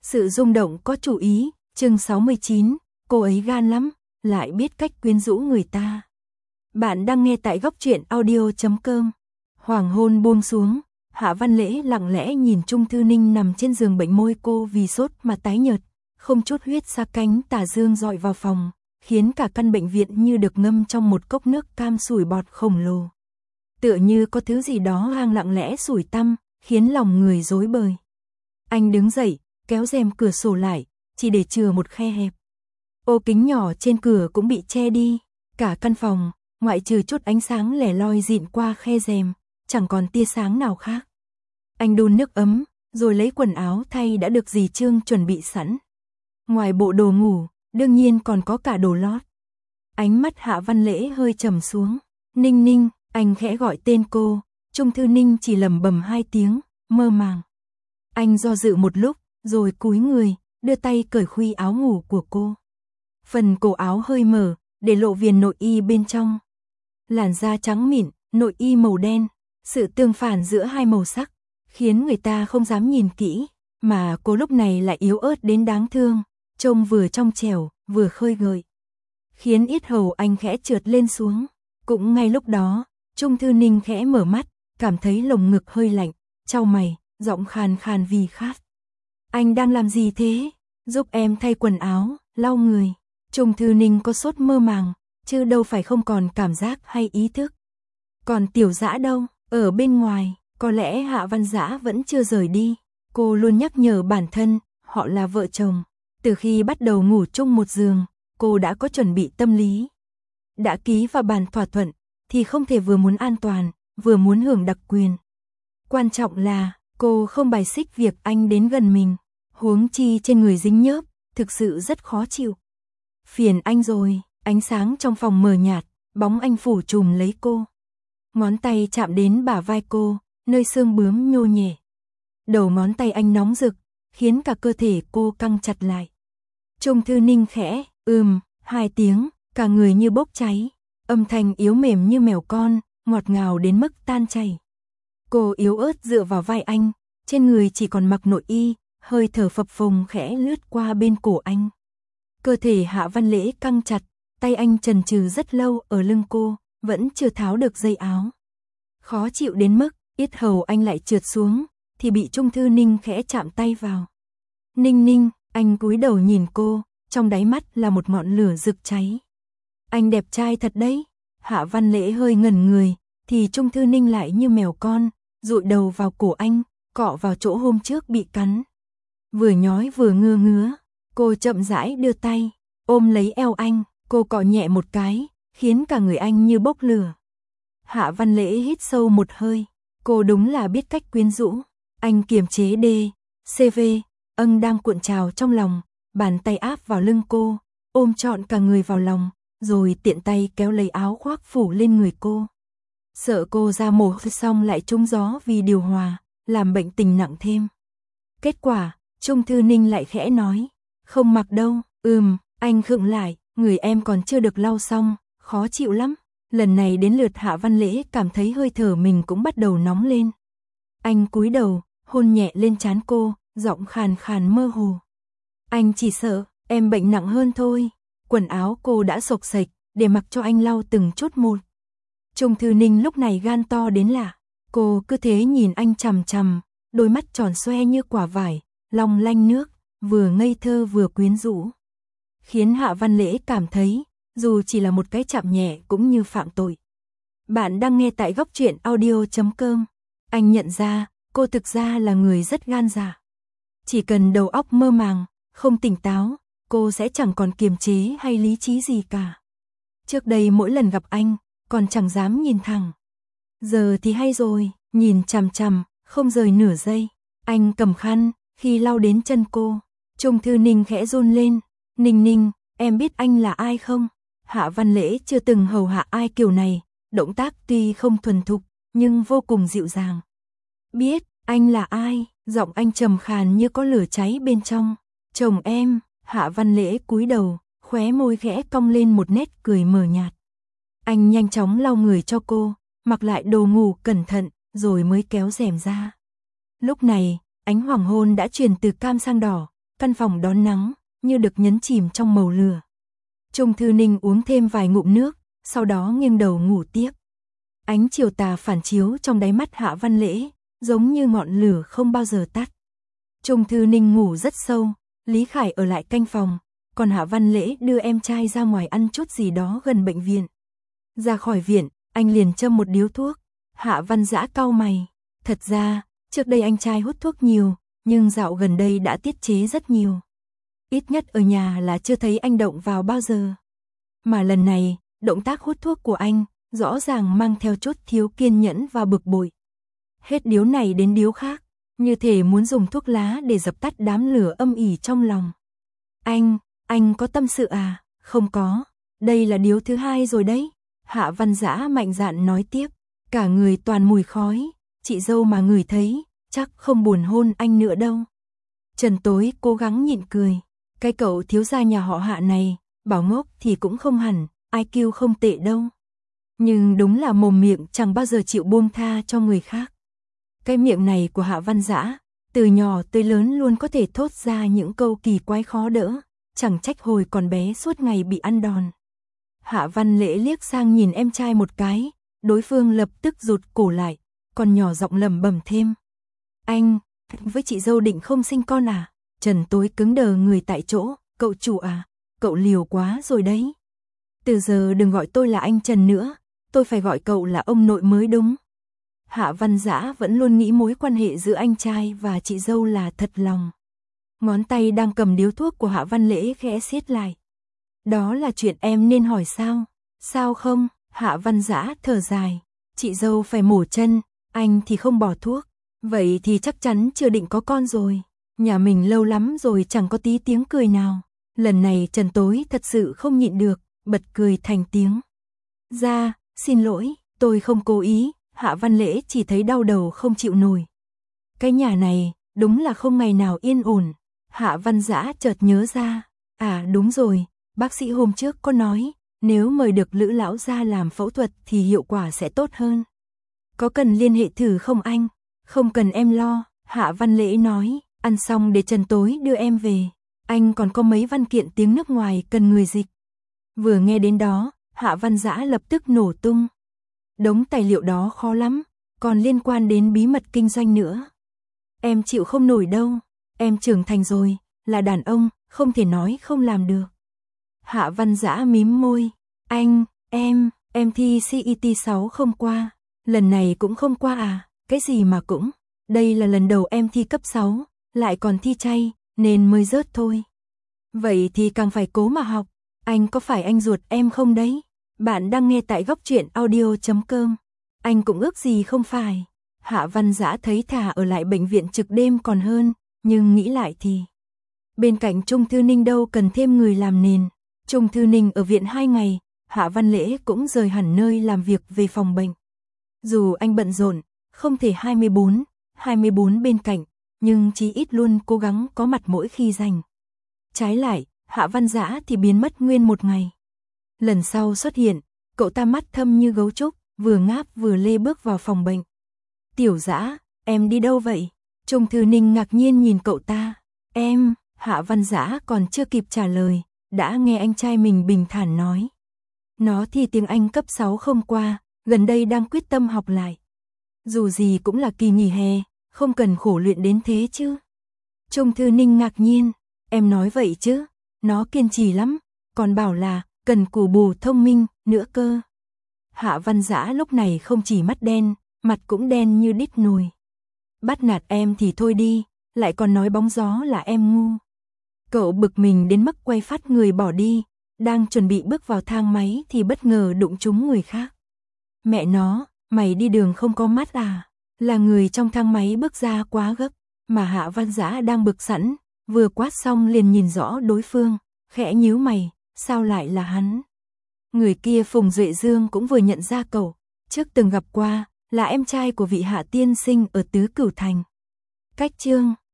Sự rung động có chủ ý, chương 69, cô ấy gan lắm, lại biết cách quyến rũ người ta. Bạn đang nghe tại Góc Truyện Audio.com. Hoàng hôn buông xuống, Hạ Văn Lễ lặng lẽ nhìn Trung Thư Ninh nằm trên giường bệnh, môi cô vì sốt mà tái nhợt, không chút huyết sa cánh tà dương dọi vào phòng, khiến cả căn bệnh viện như được ngâm trong một cốc nước cam sủi bọt khổng lồ. Tựa như có thứ gì đó đang lặng lẽ sủi tăm, khiến lòng người rối bời. Anh đứng dậy, kéo rèm cửa sổ lại, chỉ để chừa một khe hẹp. Ô kính nhỏ trên cửa cũng bị che đi, cả căn phòng, ngoại trừ chút ánh sáng lẻ loi dịn qua khe rèm, chẳng còn tia sáng nào khác. Anh đun nước ấm, rồi lấy quần áo thay đã được dì Trương chuẩn bị sẵn. Ngoài bộ đồ ngủ, đương nhiên còn có cả đồ lót. Ánh mắt Hạ Văn Lễ hơi trầm xuống. Ninh Ninh, anh khẽ gọi tên cô, Trung Thư Ninh chỉ lẩm bẩm 2 tiếng, mơ màng. Anh do dự một lúc, rồi cúi người, đưa tay cởi khuy áo ngủ của cô. Phần cổ áo hơi mở, để lộ viền nội y bên trong. Làn da trắng mịn, nội y màu đen, sự tương phản giữa hai màu sắc, khiến người ta không dám nhìn kỹ, mà cô lúc này lại yếu ớt đến đáng thương, trông vừa trong trẻo, vừa khơi gợi. Khiến yết hầu anh khẽ trượt lên xuống. Cũng ngay lúc đó, Trung Thư Ninh khẽ mở mắt, cảm thấy lồng ngực hơi lạnh, chau mày, giọng khàn khàn vì khát. Anh đang làm gì thế? Giúp em thay quần áo, lau người. Trung Thư Ninh có sốt mơ màng, chứ đâu phải không còn cảm giác hay ý thức. Còn Tiểu Dã đâu? Ở bên ngoài, có lẽ Hạ Văn Dã vẫn chưa rời đi. Cô luôn nhắc nhở bản thân, họ là vợ chồng. Từ khi bắt đầu ngủ chung một giường, cô đã có chuẩn bị tâm lý. Đã ký vào bản thỏa thuận, thì không thể vừa muốn an toàn, vừa muốn hưởng đặc quyền. Quan trọng là, cô không bài xích việc anh đến gần mình. Huống chi trên người dính nhớp, thực sự rất khó chịu. Phiền anh rồi, ánh sáng trong phòng mờ nhạt, bóng anh phủ trùm lấy cô. Ngón tay chạm đến bả vai cô, nơi xương bướm nhô nhẹ. Đầu ngón tay anh nóng rực, khiến cả cơ thể cô căng chặt lại. Trung Thư Ninh khẽ, 2 tiếng, cả người như bốc cháy. Âm thanh yếu mềm như mèo con, ngọt ngào đến mức tan chảy. Cô yếu ớt dựa vào vai anh, trên người chỉ còn mặc nội y, hơi thở phập phồng khẽ lướt qua bên cổ anh. Cơ thể Hạ Văn Lễ căng chặt, tay anh chần chừ rất lâu ở lưng cô, vẫn chưa tháo được dây áo. Khó chịu đến mức, yết hầu anh lại trượt xuống, thì bị Trung Thư Ninh khẽ chạm tay vào. Ninh Ninh, anh cúi đầu nhìn cô, trong đáy mắt là một ngọn lửa rực cháy. Anh đẹp trai thật đấy. Hạ Văn Lễ hơi ngẩn người, thì Trung Thư Ninh lại như mèo con, dụi đầu vào cổ anh, cọ vào chỗ hôm trước bị cắn. Vừa nhói vừa ngứa ngứa, cô chậm rãi đưa tay, ôm lấy eo anh, cô cọ nhẹ một cái, khiến cả người anh như bốc lửa. Hạ Văn Lễ hít sâu một hơi, cô đúng là biết cách quyến rũ. Anh kiềm chế CV, đang cuộn trào trong lòng, bàn tay áp vào lưng cô, ôm trọn cả người vào lòng, rồi tiện tay kéo lấy áo khoác phủ lên người cô. Sợ cô ra mồ hôi xong lại trúng gió vì điều hòa, làm bệnh tình nặng thêm. Kết quả, Trung Thư Ninh lại khẽ nói, không mặc đâu. Anh khựng lại, người em còn chưa được lau xong, khó chịu lắm. Lần này đến lượt Hạ Văn Lễ cảm thấy hơi thở mình cũng bắt đầu nóng lên. Anh cúi đầu, hôn nhẹ lên trán cô, giọng khàn khàn mơ hồ. Anh chỉ sợ, em bệnh nặng hơn thôi. Quần áo cô đã xộc xệch, để mặc cho anh lau từng chút một. Trung Thư Ninh lúc này gan to đến lạ. Cô cứ thế nhìn anh chằm chằm, đôi mắt tròn xoe như quả vải, long lanh nước, vừa ngây thơ vừa quyến rũ. Khiến Hạ Văn Lễ cảm thấy, dù chỉ là một cái chạm nhẹ cũng như phạm tội. Bạn đang nghe tại Góc Truyện Audio.com. Anh nhận ra, cô thực ra là người rất gan dạ. Chỉ cần đầu óc mơ màng, không tỉnh táo, cô sẽ chẳng còn kiềm chế hay lý trí gì cả. Trước đây mỗi lần gặp anh, còn chẳng dám nhìn thẳng. Giờ thì hay rồi, nhìn chằm chằm, không rời nửa giây. Anh cầm khăn, khi lau đến chân cô. Trung Thư Ninh khẽ run lên. Ninh Ninh, em biết anh là ai không? Hạ Văn Lễ chưa từng hầu hạ ai kiểu này, động tác tuy không thuần thục, nhưng vô cùng dịu dàng. Biết, anh là ai? Giọng anh trầm khàn như có lửa cháy bên trong. Chồng em. Hạ Văn Lễ cúi đầu, khóe môi khẽ cong lên một nét cười mờ nhạt. Anh nhanh chóng lau người cho cô, mặc lại đồ ngủ cẩn thận, rồi mới kéo rèm ra. Lúc này, ánh hoàng hôn đã chuyển từ cam sang đỏ, căn phòng đón nắng, như được nhấn chìm trong màu lửa. Trung Thư Ninh uống thêm vài ngụm nước, sau đó nghiêng đầu ngủ tiếp. Ánh chiều tà phản chiếu trong đáy mắt Hạ Văn Lễ, giống như ngọn lửa không bao giờ tắt. Trung Thư Ninh ngủ rất sâu, Lý Khải ở lại canh phòng, còn Hạ Văn Lễ đưa em trai ra ngoài ăn chút gì đó gần bệnh viện. Ra khỏi viện, anh liền châm một điếu thuốc. Hạ Văn Dã cau mày. Thật ra, trước đây anh trai hút thuốc nhiều, nhưng dạo gần đây đã tiết chế rất nhiều. Ít nhất ở nhà là chưa thấy anh động vào bao giờ. Mà lần này, động tác hút thuốc của anh, rõ ràng mang theo chút thiếu kiên nhẫn và bực bội. Hết điếu này đến điếu khác, như thể muốn dùng thuốc lá để dập tắt đám lửa âm ỉ trong lòng. Anh có tâm sự à? Không có, đây là điếu thứ 2 rồi đấy. Hạ Văn Dã mạnh dạn nói tiếp, cả người toàn mùi khói, chị dâu mà ngửi thấy, chắc không buồn hôn anh nữa đâu. Trần Tối cố gắng nhịn cười, cái cậu thiếu gia nhà họ Hạ này, bảo ngốc thì cũng không hẳn, IQ không tệ đâu. Nhưng đúng là mồm miệng chẳng bao giờ chịu buông tha cho người khác. Cái miệng này của Hạ Văn Dã, từ nhỏ tới lớn luôn có thể thốt ra những câu kỳ quái khó đỡ, chẳng trách hồi còn bé suốt ngày bị ăn đòn. Hạ Văn Lễ liếc sang nhìn em trai một cái, đối phương lập tức rụt cổ lại, còn nhỏ giọng lẩm bẩm thêm. Anh, với chị dâu định không sinh con à? Trần Tối cứng đờ người tại chỗ, cậu chủ à, cậu liều quá rồi đấy. Từ giờ đừng gọi tôi là anh Trần nữa, tôi phải gọi cậu là ông nội mới đúng. Hạ Văn Dã vẫn luôn nghĩ mối quan hệ giữa anh trai và chị dâu là thật lòng. Ngón tay đang cầm điếu thuốc của Hạ Văn Lễ khẽ siết lại. Đó là chuyện em nên hỏi sao? Sao không? Hạ Văn Dã thở dài. Chị dâu phải mổ chân, anh thì không bỏ thuốc. Vậy thì chắc chắn chưa định có con rồi. Nhà mình lâu lắm rồi chẳng có tí tiếng cười nào. Lần này Trần Tối thật sự không nhịn được, bật cười thành tiếng. Dạ, xin lỗi, tôi không cố ý. Hạ Văn Lễ chỉ thấy đau đầu không chịu nổi. Cái nhà này, đúng là không ngày nào yên ổn. Hạ Văn Dã chợt nhớ ra. À đúng rồi, bác sĩ hôm trước có nói, nếu mời được Lữ lão gia làm phẫu thuật thì hiệu quả sẽ tốt hơn. Có cần liên hệ thử không anh? Không cần em lo, Hạ Văn Lễ nói, ăn xong để Trần Tối đưa em về. Anh còn có mấy văn kiện tiếng nước ngoài cần người dịch. Vừa nghe đến đó, Hạ Văn Dã lập tức nổ tung. Đống tài liệu đó khó lắm, còn liên quan đến bí mật kinh doanh nữa. Em chịu không nổi đâu, em trưởng thành rồi, là đàn ông, không thể nói không làm được. Hạ Văn Dã mím môi, em thi CET 6 không qua, lần này cũng không qua à, cái gì mà cũng, đây là lần đầu em thi cấp 6, lại còn thi chay, nên mới rớt thôi. Vậy thì càng phải cố mà học, anh có phải anh ruột em không đấy? Bạn đang nghe tại góc truyện audio.com. Anh cũng ước gì không phải. Hạ Văn Dã thấy thà ở lại bệnh viện trực đêm còn hơn, nhưng nghĩ lại thì bên cạnh Trung Thư Ninh đâu cần thêm người làm nền. Trung Thư Ninh ở viện 2 ngày, Hạ Văn Lễ cũng rời hẳn nơi làm việc về phòng bệnh. Dù anh bận rộn, không thể 24 bên cạnh, nhưng chí ít luôn cố gắng có mặt mỗi khi rảnh. Trái lại, Hạ Văn Dã thì biến mất nguyên một ngày. Lần sau xuất hiện, cậu ta mắt thâm như gấu trúc, vừa ngáp vừa lê bước vào phòng bệnh. Tiểu Dã, em đi đâu vậy? Trung Thư Ninh ngạc nhiên nhìn cậu ta. Em, Hạ Văn Dã còn chưa kịp trả lời, đã nghe anh trai mình bình thản nói. Nó thì tiếng Anh cấp 6 không qua, gần đây đang quyết tâm học lại. Dù gì cũng là kỳ nghỉ hè, không cần khổ luyện đến thế chứ. Trung Thư Ninh ngạc nhiên, em nói vậy chứ, nó kiên trì lắm, còn bảo là cần cù bù thông minh nữa cơ. Hạ Văn Dã lúc này không chỉ mắt đen, mặt cũng đen như đít nồi. Bắt nạt em thì thôi đi, lại còn nói bóng gió là em ngu. Cậu bực mình đến mức quay phát người bỏ đi, đang chuẩn bị bước vào thang máy thì bất ngờ đụng trúng người khác. Mẹ nó, mày đi đường không có mắt à? Là người trong thang máy bước ra quá gấp, mà Hạ Văn Dã đang bực sẵn, vừa quát xong liền nhìn rõ đối phương, khẽ nhíu mày, sao lại là hắn? Người kia Phùng Duệ Dương cũng vừa nhận ra cậu, trước từng gặp qua, là em trai của vị Hạ tiên sinh ở Tứ Cửu Thành. Cách chương